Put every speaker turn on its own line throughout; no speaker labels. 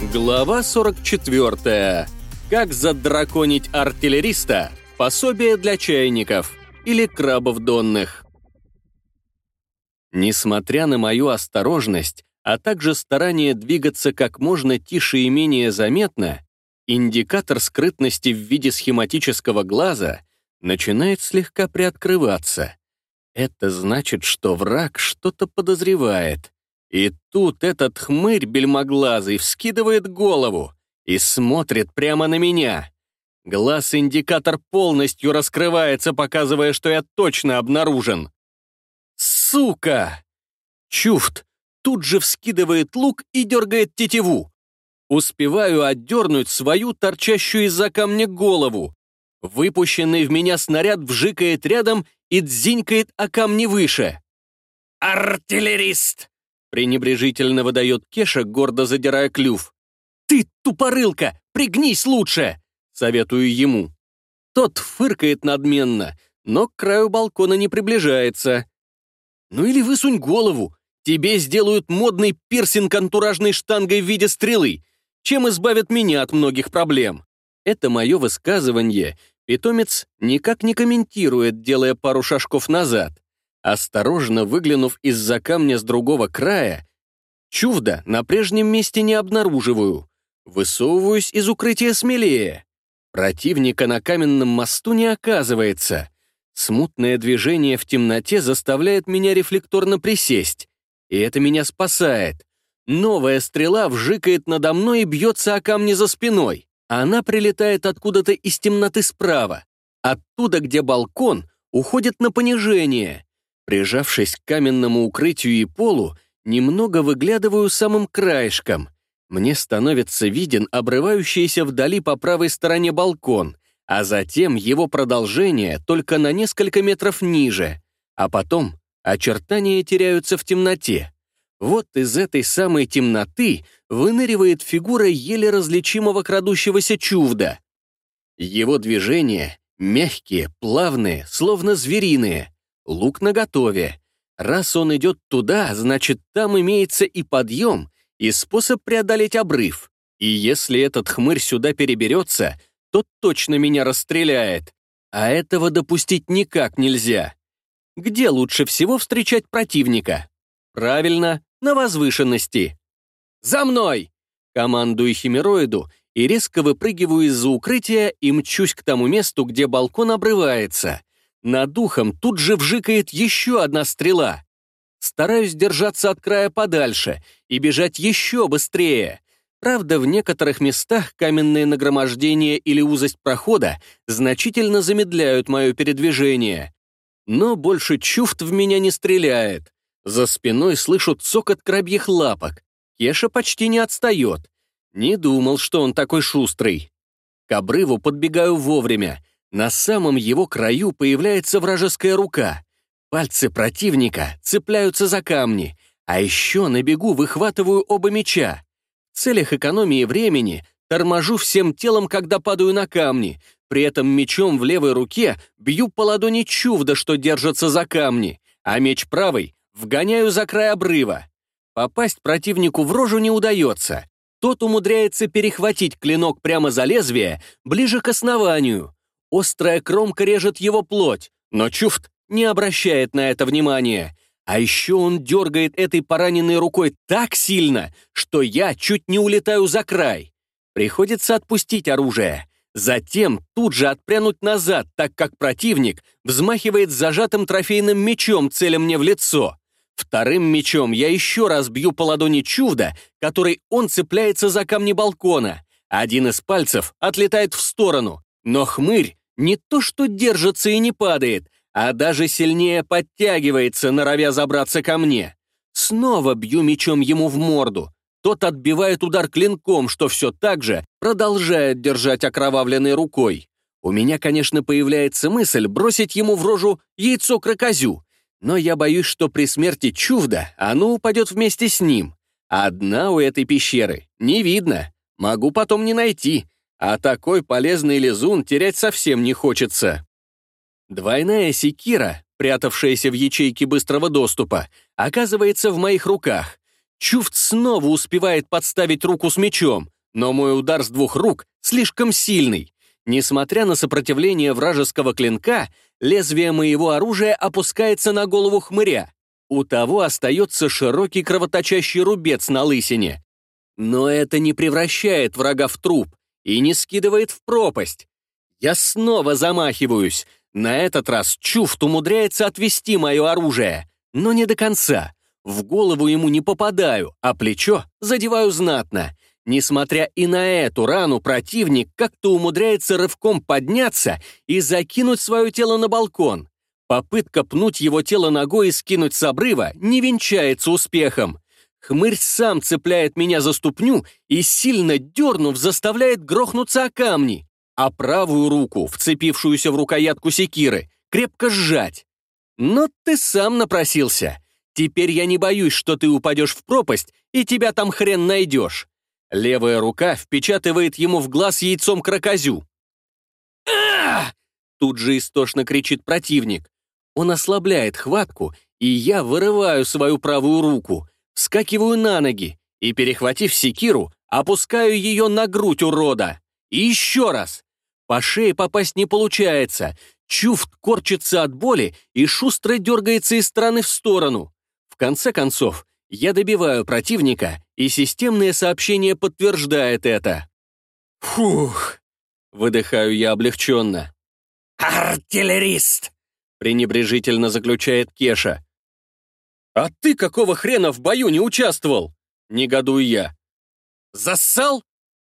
Глава 44. Как задраконить артиллериста? Пособие для чайников или крабов донных. Несмотря на мою осторожность, а также старание двигаться как можно тише и менее заметно, индикатор скрытности в виде схематического глаза начинает слегка приоткрываться. Это значит, что враг что-то подозревает. И тут этот хмырь бельмоглазый вскидывает голову и смотрит прямо на меня. Глаз-индикатор полностью раскрывается, показывая, что я точно обнаружен. Сука! Чуфт тут же вскидывает лук и дергает тетиву. Успеваю отдернуть свою торчащую из-за камня голову. Выпущенный в меня снаряд вжикает рядом и дзинькает о камни выше. «Артиллерист!» — пренебрежительно выдает Кеша, гордо задирая клюв. «Ты, тупорылка, пригнись лучше!» — советую ему. Тот фыркает надменно, но к краю балкона не приближается. «Ну или высунь голову, тебе сделают модный пирсинг антуражной штангой в виде стрелы, чем избавят меня от многих проблем». Это мое высказывание питомец никак не комментирует, делая пару шажков назад. Осторожно выглянув из-за камня с другого края, чувда на прежнем месте не обнаруживаю. Высовываюсь из укрытия смелее. Противника на каменном мосту не оказывается. Смутное движение в темноте заставляет меня рефлекторно присесть. И это меня спасает. Новая стрела вжикает надо мной и бьется о камни за спиной. Она прилетает откуда-то из темноты справа. Оттуда, где балкон, уходит на понижение. Прижавшись к каменному укрытию и полу, немного выглядываю самым краешком. Мне становится виден обрывающийся вдали по правой стороне балкон, а затем его продолжение только на несколько метров ниже, а потом очертания теряются в темноте. Вот из этой самой темноты выныривает фигура еле различимого крадущегося чувда. Его движения мягкие, плавные, словно звериные. Лук наготове. Раз он идет туда, значит, там имеется и подъем, и способ преодолеть обрыв. И если этот хмырь сюда переберется, то точно меня расстреляет. А этого допустить никак нельзя. Где лучше всего встречать противника? Правильно, на возвышенности. «За мной!» Командую химероиду и резко выпрыгиваю из-за укрытия и мчусь к тому месту, где балкон обрывается. Над ухом тут же вжикает еще одна стрела. Стараюсь держаться от края подальше и бежать еще быстрее. Правда, в некоторых местах каменные нагромождения или узость прохода значительно замедляют мое передвижение. Но больше чуфт в меня не стреляет. За спиной слышу цокот крабьих лапок. Кеша почти не отстает. Не думал, что он такой шустрый. К обрыву подбегаю вовремя. На самом его краю появляется вражеская рука. Пальцы противника цепляются за камни, а еще на бегу выхватываю оба меча. В целях экономии времени торможу всем телом, когда падаю на камни, при этом мечом в левой руке бью по ладони чувда, что держится за камни, а меч правой вгоняю за край обрыва. Попасть противнику в рожу не удается. Тот умудряется перехватить клинок прямо за лезвие, ближе к основанию. Острая кромка режет его плоть, но чуфт не обращает на это внимания. А еще он дергает этой пораненной рукой так сильно, что я чуть не улетаю за край. Приходится отпустить оружие. Затем тут же отпрянуть назад, так как противник взмахивает зажатым трофейным мечом, целя мне в лицо. Вторым мечом я еще раз бью по ладони чувда, которой он цепляется за камни балкона. Один из пальцев отлетает в сторону, но хмырь не то что держится и не падает, а даже сильнее подтягивается, норовя забраться ко мне. Снова бью мечом ему в морду. Тот отбивает удар клинком, что все так же продолжает держать окровавленной рукой. У меня, конечно, появляется мысль бросить ему в рожу яйцо-крокозю, но я боюсь, что при смерти чувда оно упадет вместе с ним. А дна у этой пещеры не видно, могу потом не найти, а такой полезный лизун терять совсем не хочется. Двойная секира, прятавшаяся в ячейке быстрого доступа, оказывается в моих руках. Чуфт снова успевает подставить руку с мечом, но мой удар с 2 рук слишком сильный. Несмотря на сопротивление вражеского клинка, лезвие моего оружия опускается на голову хмыря. У того остается широкий кровоточащий рубец на лысине. Но это не превращает врага в труп и не скидывает в пропасть. Я снова замахиваюсь. На этот раз Чуфт умудряется отвести мое оружие, но не до конца. В голову ему не попадаю, а плечо задеваю знатно. Несмотря и на эту рану, противник как-то умудряется рывком подняться и закинуть свое тело на балкон. Попытка пнуть его тело ногой и скинуть с обрыва не венчается успехом. Хмырь сам цепляет меня за ступню и, сильно дернув, заставляет грохнуться о камни, а правую руку, вцепившуюся в рукоятку секиры, крепко сжать. Но ты сам напросился. Теперь я не боюсь, что ты упадешь в пропасть, и тебя там хрен найдешь. Левая рука впечатывает ему в глаз яйцом крокозю. «А!» Тут же истошно кричит противник. Он ослабляет хватку, и я вырываю свою правую руку, вскакиваю на ноги и, перехватив секиру, опускаю ее на грудь урода. И еще раз. По шее попасть не получается. Чуфт корчится от боли и шустро дергается из стороны в сторону. В конце концов, я добиваю противника, и системное сообщение подтверждает это. «Фух!» — выдыхаю я облегченно. «Артиллерист!» — пренебрежительно заключает Кеша. «А ты какого хрена в бою не участвовал?» — негодую я. «Зассал?»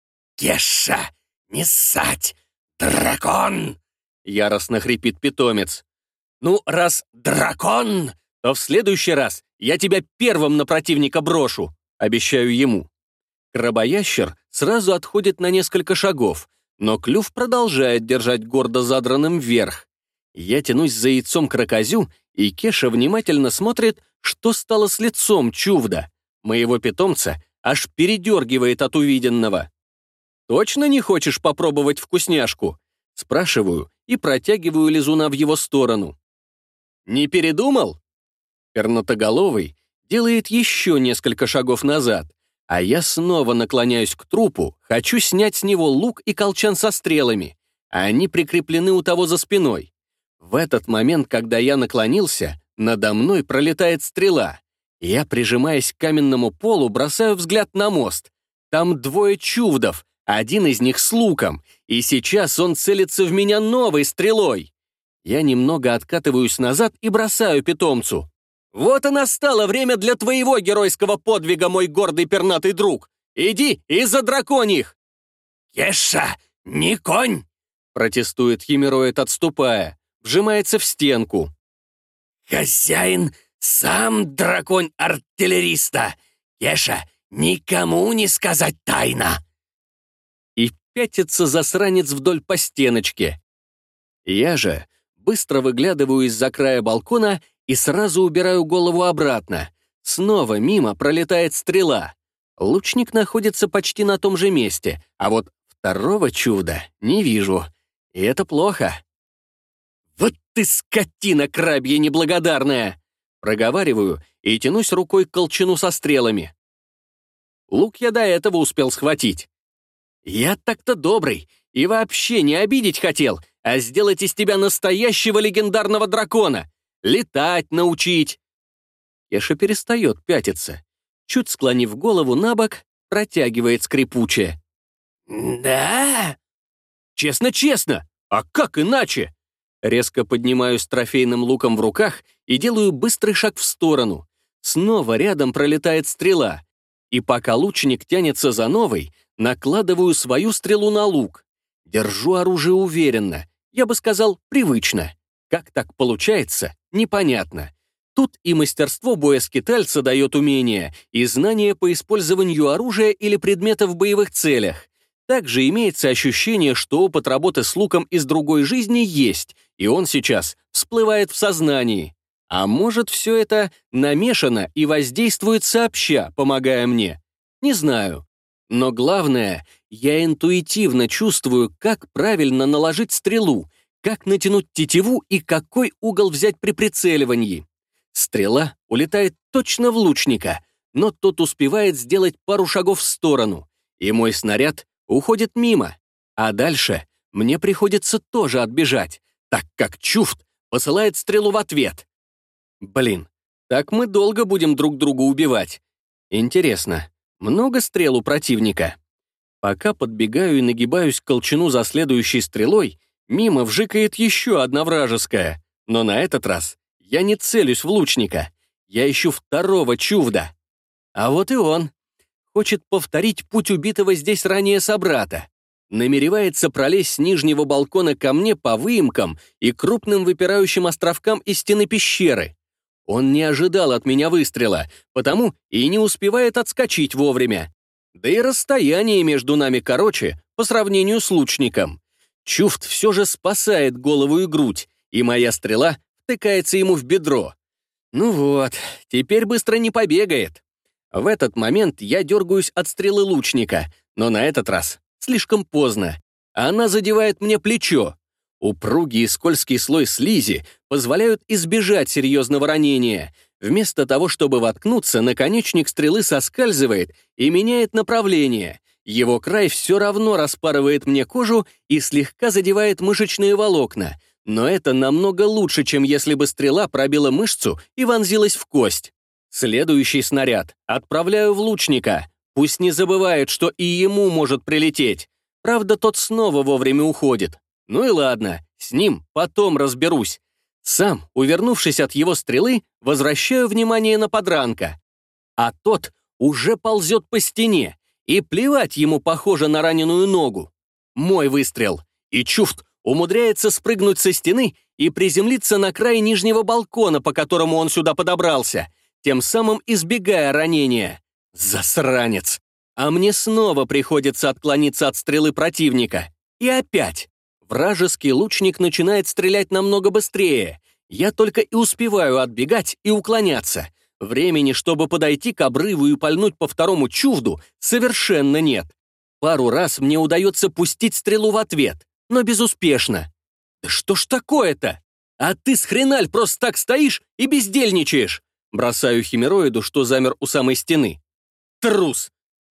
«Кеша, не ссать! Дракон!» — яростно хрипит питомец. «Ну, раз дракон, то в следующий раз я тебя первым на противника брошу», — обещаю ему. Крабоящер сразу отходит на несколько шагов, но клюв продолжает держать гордо задранным вверх. Я тянусь за яйцом крокозю, и Кеша внимательно смотрит, что стало с лицом Чувда. Моего питомца аж передергивает от увиденного. «Точно не хочешь попробовать вкусняшку?» — спрашиваю и протягиваю лизуна в его сторону. «Не передумал?» Пернатоголовый делает еще несколько шагов назад, а я снова наклоняюсь к трупу, хочу снять с него лук и колчан со стрелами, а они прикреплены у того за спиной. В этот момент, когда я наклонился, надо мной пролетает стрела. Я, прижимаясь к каменному полу, бросаю взгляд на мост. Там 2 чувдов, один из них с луком, и сейчас он целится в меня новой стрелой. Я немного откатываюсь назад и бросаю питомцу. «Вот и настало время для твоего геройского подвига, мой гордый пернатый друг! Иди и задраконь их!» «Кеша, не конь!» — протестует химероид, отступая, вжимается в стенку. «Хозяин сам драконь артиллериста! Кеша, никому не сказать тайна!» И пятится засранец вдоль по стеночке. Я же быстро выглядываю из-за края балкона и сразу убираю голову обратно. Снова мимо пролетает стрела. Лучник находится почти на том же месте, а вот второго чуда не вижу. И это плохо. «Вот ты скотина крабья неблагодарная!» Проговариваю и тянусь рукой к колчану со стрелами. Лук я до этого успел схватить. «Я так-то добрый и вообще не обидеть хотел, а сделать из тебя настоящего легендарного дракона. Летать научить!» Кеша перестает пятиться. Чуть склонив голову на бок, протягивает скрипуче. «Да?» «Честно-честно! А как иначе?» Резко поднимаюсь с трофейным луком в руках и делаю быстрый шаг в сторону. Снова рядом пролетает стрела. И пока лучник тянется за новой, накладываю свою стрелу на лук. Держу оружие уверенно, я бы сказал, привычно. Как так получается, непонятно. Тут и мастерство боя-скитальца дает умение, и знания по использованию оружия или предметов в боевых целях. Также имеется ощущение, что опыт работы с луком из другой жизни есть, и он сейчас всплывает в сознании. А может, все это намешано и воздействует сообща, помогая мне? Не знаю. Но главное, я интуитивно чувствую, как правильно наложить стрелу, как натянуть тетиву и какой угол взять при прицеливании. Стрела улетает точно в лучника, но тот успевает сделать пару шагов в сторону. и мой снаряд уходит мимо. А дальше мне приходится тоже отбежать, так как Чуфт посылает стрелу в ответ. Блин, так мы долго будем друг друга убивать. Интересно, много стрел у противника? Пока подбегаю и нагибаюсь к колчану за следующей стрелой, мимо вжикает еще одна вражеская. Но на этот раз я не целюсь в лучника. Я ищу второго Чувда. А вот и он. Хочет повторить путь убитого здесь ранее собрата. Намеревается пролезть с нижнего балкона ко мне по выемкам и крупным выпирающим островкам из стены пещеры. Он не ожидал от меня выстрела, потому и не успевает отскочить вовремя. Да и расстояние между нами короче по сравнению с лучником. Чуфт все же спасает голову и грудь, и моя стрела втыкается ему в бедро. Ну вот, теперь быстро не побегает. В этот момент я дергаюсь от стрелы лучника, но на этот раз слишком поздно. Она задевает мне плечо. Упругий и скользкий слой слизи позволяют избежать серьезного ранения. Вместо того, чтобы воткнуться, наконечник стрелы соскальзывает и меняет направление. Его край все равно распарывает мне кожу и слегка задевает мышечные волокна. Но это намного лучше, чем если бы стрела пробила мышцу и вонзилась в кость. Следующий снаряд отправляю в лучника. Пусть не забывает, что и ему может прилететь. Правда, тот снова вовремя уходит. Ну и ладно, с ним потом разберусь. Сам, увернувшись от его стрелы, возвращаю внимание на подранка. А тот уже ползет по стене, и плевать ему, похоже, на раненую ногу. Мой выстрел, и Чуфт умудряется спрыгнуть со стены и приземлиться на край нижнего балкона, по которому он сюда подобрался, тем самым избегая ранения. Засранец! А мне снова приходится отклониться от стрелы противника. И опять. Вражеский лучник начинает стрелять намного быстрее. Я только и успеваю отбегать и уклоняться. Времени, чтобы подойти к обрыву и пальнуть по второму Чувду, совершенно нет. Пару раз мне удается пустить стрелу в ответ, но безуспешно. Да что ж такое-то? А ты с хреналь просто так стоишь и бездельничаешь. Бросаю химероиду, что замер у самой стены. Трус!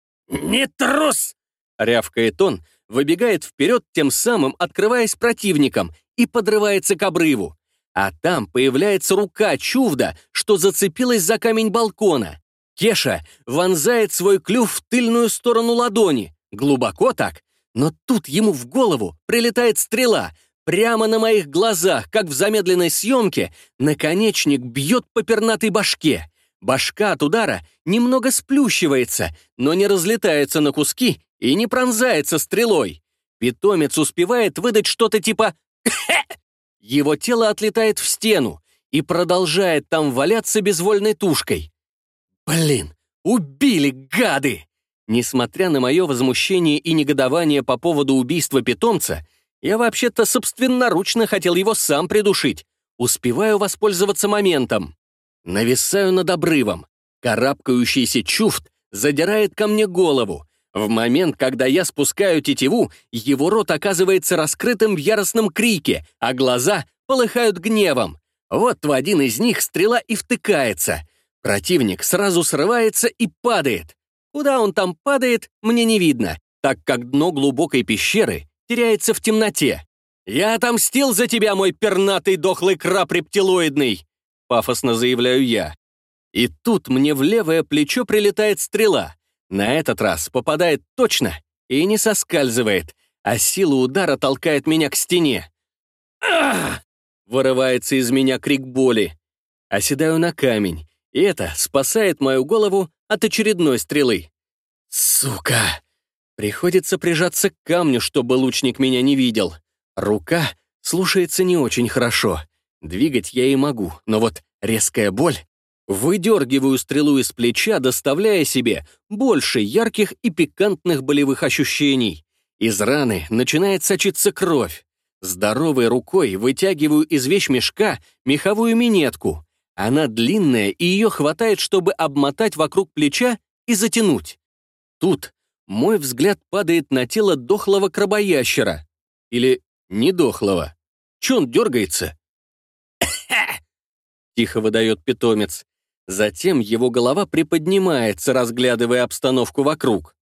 «Не трус!» — рявкает он, выбегает вперед, тем самым открываясь противником, и подрывается к обрыву. А там появляется рука Чувда, что зацепилась за камень балкона. Кеша вонзает свой клюв в тыльную сторону ладони, глубоко так, но тут ему в голову прилетает стрела. Прямо на моих глазах, как в замедленной съемке, наконечник бьет по пернатой башке. Башка от удара немного сплющивается, но не разлетается на куски и не пронзается стрелой. Питомец успевает выдать что-то типа «Хе!». Его тело отлетает в стену и продолжает там валяться безвольной тушкой. Блин, убили, гады! Несмотря на мое возмущение и негодование по поводу убийства питомца, я вообще-то собственноручно хотел его сам придушить. Успеваю воспользоваться моментом. Нависаю над обрывом. Карабкающийся Чуфт задирает ко мне голову. В момент, когда я спускаю тетиву, его рот оказывается раскрытым в яростном крике, а глаза полыхают гневом. Вот в один из них стрела и втыкается. Противник сразу срывается и падает. Куда он там падает, мне не видно, так как дно глубокой пещеры теряется в темноте. «Я отомстил за тебя, мой пернатый дохлый краб рептилоидный!» Пафосно заявляю я. И тут мне в левое плечо прилетает стрела. На этот раз попадает точно и не соскальзывает, а сила удара толкает меня к стене. «Ах!» — вырывается из меня крик боли. Оседаю на камень, и это спасает мою голову от очередной стрелы. Сука! Приходится прижаться к камню, чтобы лучник меня не видел. Рука слушается не очень хорошо. Двигать я и могу, но вот резкая боль. Выдергиваю стрелу из плеча, доставляя себе больше ярких и пикантных болевых ощущений. Из раны начинает сочиться кровь. Здоровой рукой вытягиваю из вещмешка меховую минетку. Она длинная, и ее хватает, чтобы обмотать вокруг плеча и затянуть. Тут мой взгляд падает на тело дохлого крабоящера. Или не дохлого. Че он дергается? Тихо выдает питомец. Затем его голова приподнимается, разглядывая обстановку вокруг.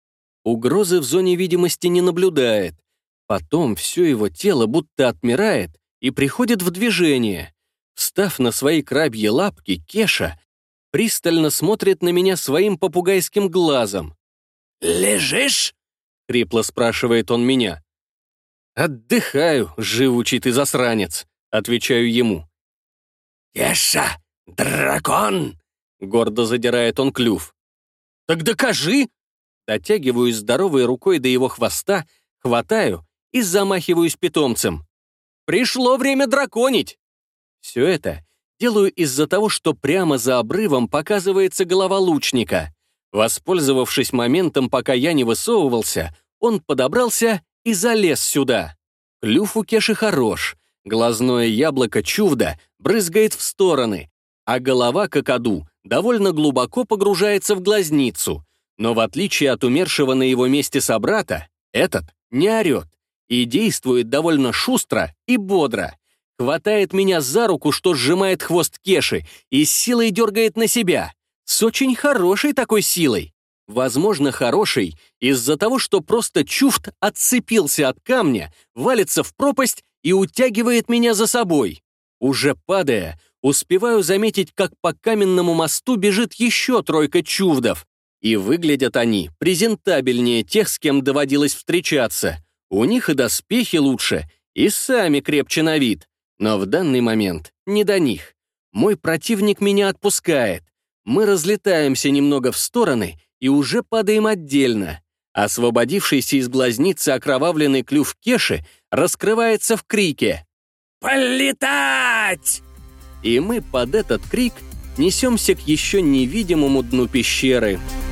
Угрозы в зоне видимости не наблюдает. Потом все его тело будто отмирает и приходит в движение. Встав на свои крабьи лапки, Кеша пристально смотрит на меня своим попугайским глазом. «Лежишь?» — хрипло спрашивает он меня. «Отдыхаю, живучий ты засранец», — отвечаю ему. «Кеша, дракон!» — гордо задирает он клюв. «Так докажи!» Дотягиваюсь здоровой рукой до его хвоста, хватаю и замахиваюсь питомцем. «Пришло время драконить!» Все это делаю из-за того, что прямо за обрывом показывается голова лучника. Воспользовавшись моментом, пока я не высовывался, он подобрался и залез сюда. Клюв у Кеши хорош, глазное яблоко чувда брызгает в стороны, а голова какаду довольно глубоко погружается в глазницу. Но в отличие от умершего на его месте собрата, этот не орет и действует довольно шустро и бодро. Хватает меня за руку, что сжимает хвост Кеши, и с силой дергает на себя. С очень хорошей такой силой. Возможно, хорошей из-за того, что просто чуфт отцепился от камня, валится в пропасть и утягивает меня за собой. Уже падая, успеваю заметить, как по каменному мосту бежит еще тройка чувдов. И выглядят они презентабельнее тех, с кем доводилось встречаться. У них и доспехи лучше, и сами крепче на вид. Но в данный момент не до них. Мой противник меня отпускает. Мы разлетаемся немного в стороны и уже падаем отдельно. Освободившийся из глазницы окровавленный клюв Кеши раскрывается в крике «Полетать!». И мы под этот крик несемся к еще невидимому дну пещеры.